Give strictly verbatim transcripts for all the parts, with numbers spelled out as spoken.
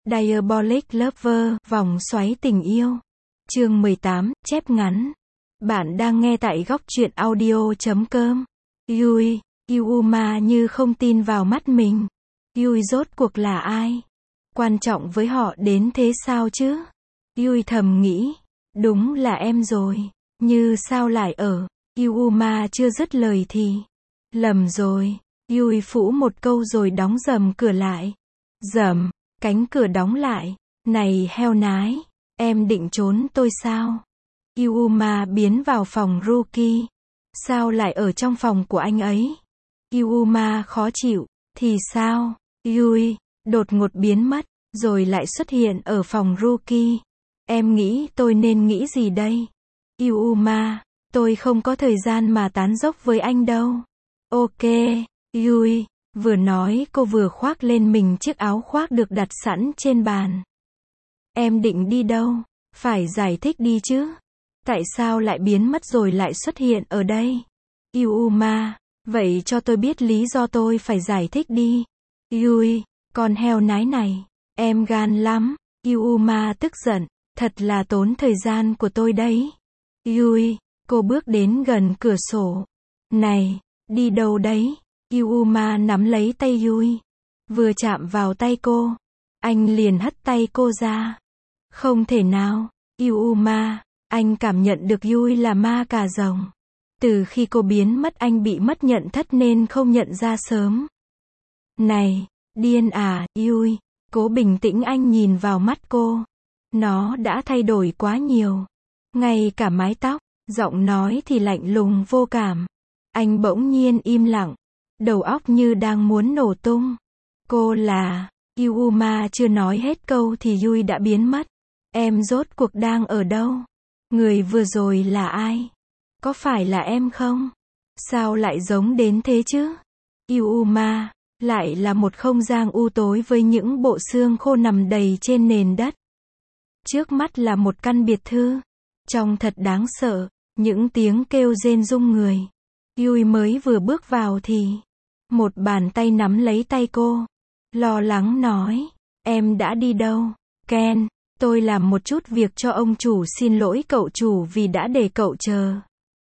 Diabolic Lover, vòng xoáy tình yêu. Chương mười tám, chép ngắn. Bạn đang nghe tại góc truyện audio chấm com. Yui, Yuma như không tin vào mắt mình. Yui rốt cuộc là ai? Quan trọng với họ đến thế sao chứ? Yui thầm nghĩ. Đúng là em rồi. Như sao lại ở? Yuma chưa dứt lời thì. Lầm rồi. Yui phũ một câu rồi đóng rầm cửa lại. Rầm. Cánh cửa đóng lại. Này heo nái, em định trốn tôi sao? Yuma biến vào phòng Ruki. Sao lại ở trong phòng của anh ấy? Yuma khó chịu. Thì sao? Yui, đột ngột biến mất, rồi lại xuất hiện ở phòng Ruki. Em nghĩ tôi nên nghĩ gì đây? Yuma, tôi không có thời gian mà tán dóc với anh đâu. Ok, Yui. Vừa nói cô vừa khoác lên mình chiếc áo khoác được đặt sẵn trên bàn. Em định đi đâu? Phải giải thích đi chứ. Tại sao lại biến mất rồi lại xuất hiện ở đây? Yuma, vậy cho tôi biết lý do tôi phải giải thích đi. Yui, con heo nái này, em gan lắm. Yuma tức giận, thật là tốn thời gian của tôi đấy. Yui, cô bước đến gần cửa sổ. Này, đi đâu đấy? Yuma nắm lấy tay Yui. Vừa chạm vào tay cô, anh liền hất tay cô ra. Không thể nào, Yuma, anh cảm nhận được Yui là ma cà rồng. Từ khi cô biến mất anh bị mất nhận thức nên không nhận ra sớm. Này, điên à, Yui, cố bình tĩnh, anh nhìn vào mắt cô. Nó đã thay đổi quá nhiều. Ngay cả mái tóc, giọng nói thì lạnh lùng vô cảm. Anh bỗng nhiên im lặng. Đầu óc như đang muốn nổ tung. Cô là... Yuma chưa nói hết câu thì Yui đã biến mất. Em rốt cuộc đang ở đâu? Người vừa rồi là ai? Có phải là em không? Sao lại giống đến thế chứ? Yuma, lại là một không gian u tối với những bộ xương khô nằm đầy trên nền đất. Trước mắt là một căn biệt thự. Trông thật đáng sợ, những tiếng kêu rên rung người. Yui mới vừa bước vào thì... một bàn tay nắm lấy tay cô. Lo lắng nói. Em đã đi đâu? Ken, tôi làm một chút việc cho ông chủ, xin lỗi cậu chủ vì đã để cậu chờ.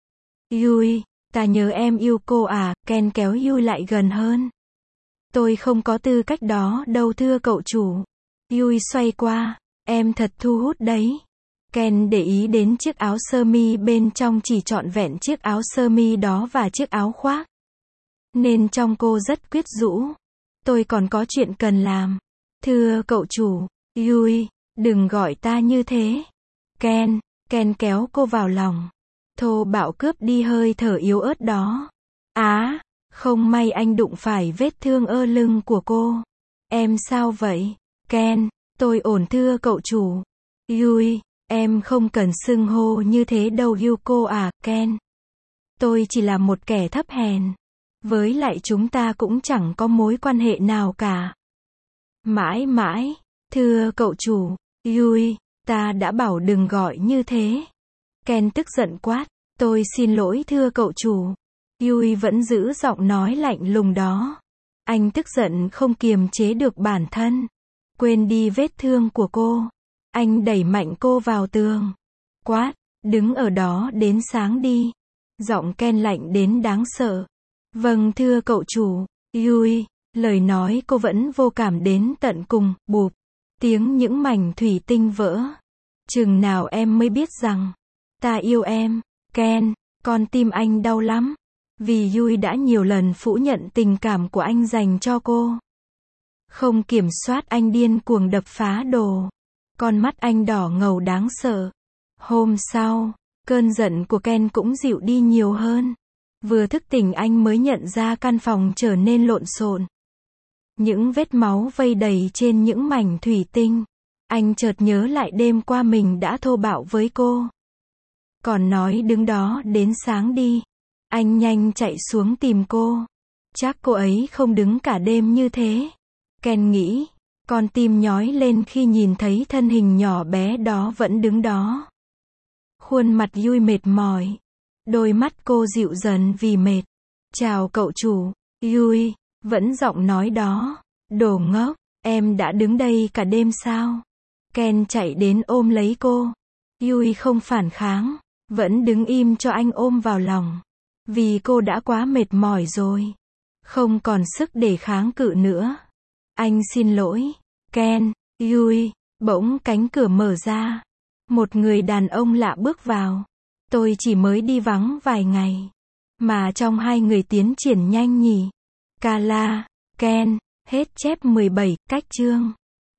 Yui, ta nhớ em yêu cô à? Ken kéo Yui lại gần hơn. Tôi không có tư cách đó đâu thưa cậu chủ. Yui xoay qua. Em thật thu hút đấy. Ken để ý đến chiếc áo sơ mi bên trong, chỉ trọn vẹn chiếc áo sơ mi đó và chiếc áo khoác. Nên trông cô rất quyến rũ. Tôi còn có chuyện cần làm. Thưa cậu chủ. Yui, đừng gọi ta như thế. Ken, Ken kéo cô vào lòng. Thô bạo cướp đi hơi thở yếu ớt đó. Á, không may anh đụng phải vết thương ơ lưng của cô. Em sao vậy? Ken, tôi ổn thưa cậu chủ. Yui, em không cần xưng hô như thế đâu Yuko à, Ken. Tôi chỉ là một kẻ thấp hèn. Với lại chúng ta cũng chẳng có mối quan hệ nào cả. Mãi mãi, thưa cậu chủ. Yui, ta đã bảo đừng gọi như thế. Ken tức giận quát. Tôi xin lỗi thưa cậu chủ. Yui vẫn giữ giọng nói lạnh lùng đó. Anh tức giận không kiềm chế được bản thân. Quên đi vết thương của cô. Anh đẩy mạnh cô vào tường. Quát, đứng ở đó đến sáng đi. Giọng Ken lạnh đến đáng sợ. Vâng thưa cậu chủ. Yui, lời nói cô vẫn vô cảm đến tận cùng. Bụp, tiếng những mảnh thủy tinh vỡ. Chừng nào em mới biết rằng ta yêu em? Ken, con tim anh đau lắm. Vì Yui đã nhiều lần phủ nhận tình cảm của anh dành cho cô. Không kiểm soát anh điên cuồng đập phá đồ. Con mắt anh đỏ ngầu đáng sợ. Hôm sau, cơn giận của Ken cũng dịu đi nhiều hơn. Vừa thức tỉnh anh mới nhận ra căn phòng trở nên lộn xộn. Những vết máu vây đầy trên những mảnh thủy tinh. Anh chợt nhớ lại đêm qua mình đã thô bạo với cô. Còn nói đứng đó đến sáng đi. Anh nhanh chạy xuống tìm cô. Chắc cô ấy không đứng cả đêm như thế. Ken nghĩ. Con tim nhói lên khi nhìn thấy thân hình nhỏ bé đó vẫn đứng đó. Khuôn mặt Yui mệt mỏi. Đôi mắt cô dịu dần vì mệt. Chào cậu chủ. Yui, vẫn giọng nói đó. Đồ ngốc, Em đã đứng đây cả đêm sao? Ken chạy đến ôm lấy cô. Yui không phản kháng, vẫn đứng im cho anh ôm vào lòng. Vì cô đã quá mệt mỏi rồi. Không còn sức để kháng cự nữa. Anh xin lỗi. Ken, Yui, bỗng cánh cửa mở ra. Một người đàn ông lạ bước vào. Tôi chỉ mới đi vắng vài ngày. Mà trong hai người tiến triển nhanh nhỉ. Kala, Ken, hết chép mười bảy, cách chương.